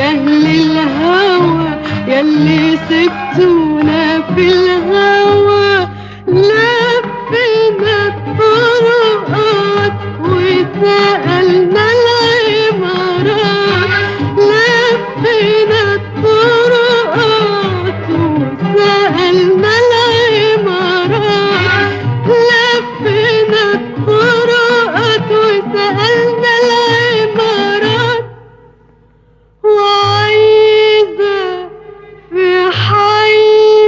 أهل الهوى ياللي سبتونا في الهوى. لفينا الطرقات وسألنا العمارات، لفينا الطرقات وسألنا العمارات، لفينا الطرقات وسألنا العمارات. وعايزة في حي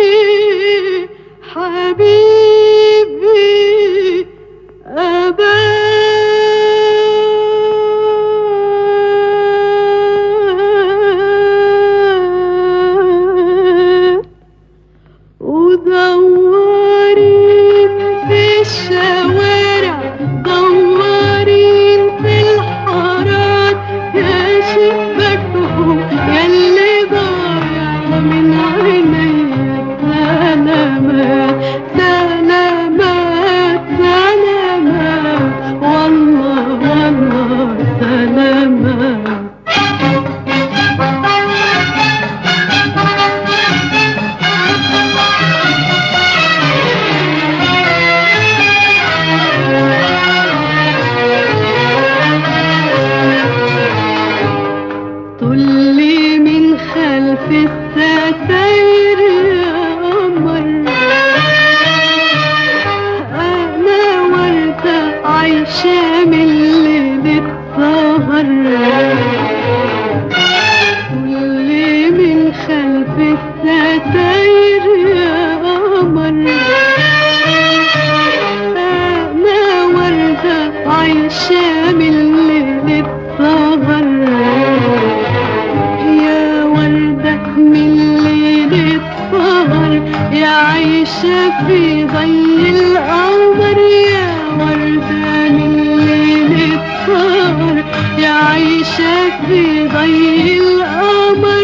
حبيبي أبات، ودورين في الشوارع دورين في الحارات، يا شباكهم ياللي ضايع من عينيا سلامات سلامات سلامات، والله والله سلامات. طلي من خلف الستاير يا قمر، أنا وردة عايشة من ليلة سهر. طلي من خلف الستاير يا قمر، أنا وردة عايشة من ليلة سهر. يا وردة من ليلة سهر يا عايشة في ضي القمر، يا وردة من ليلة سهر يا عايشة في ضي القمر.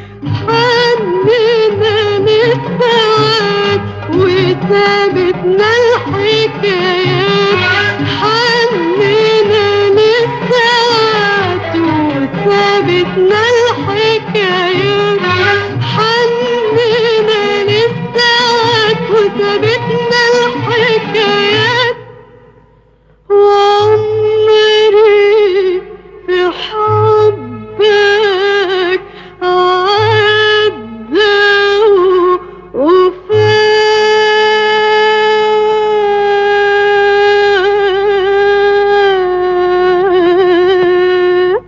حنينا للساعات وثابتنا الحكايات، حنينا للساعات وثابتنا الحكايات، حنينا للساعات وثابتنا الحكايات. وعمري في حبك عدى وفات،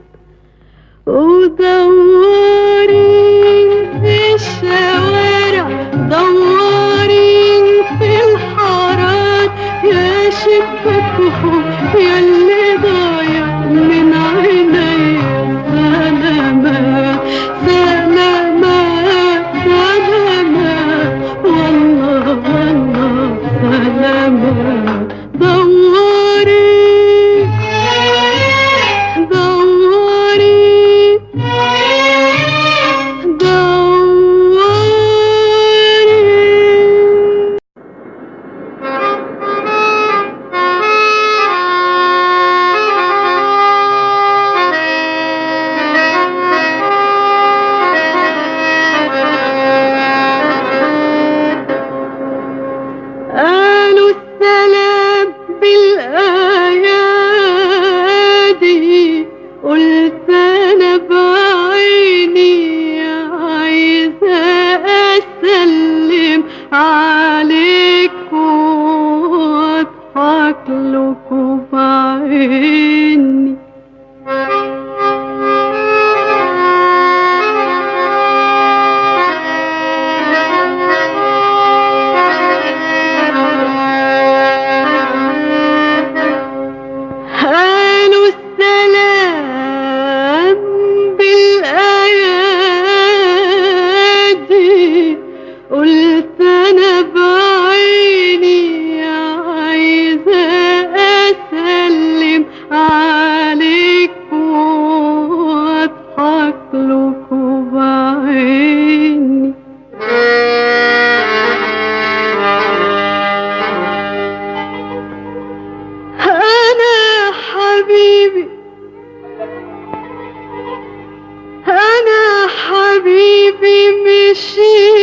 ودورين في الشوارع دورين في الحارات، يا شباكهم ياللي ضايع من عينيا سلامات سلامات سلامات، والله والله سلامات. دوري دوري دوري. ماشي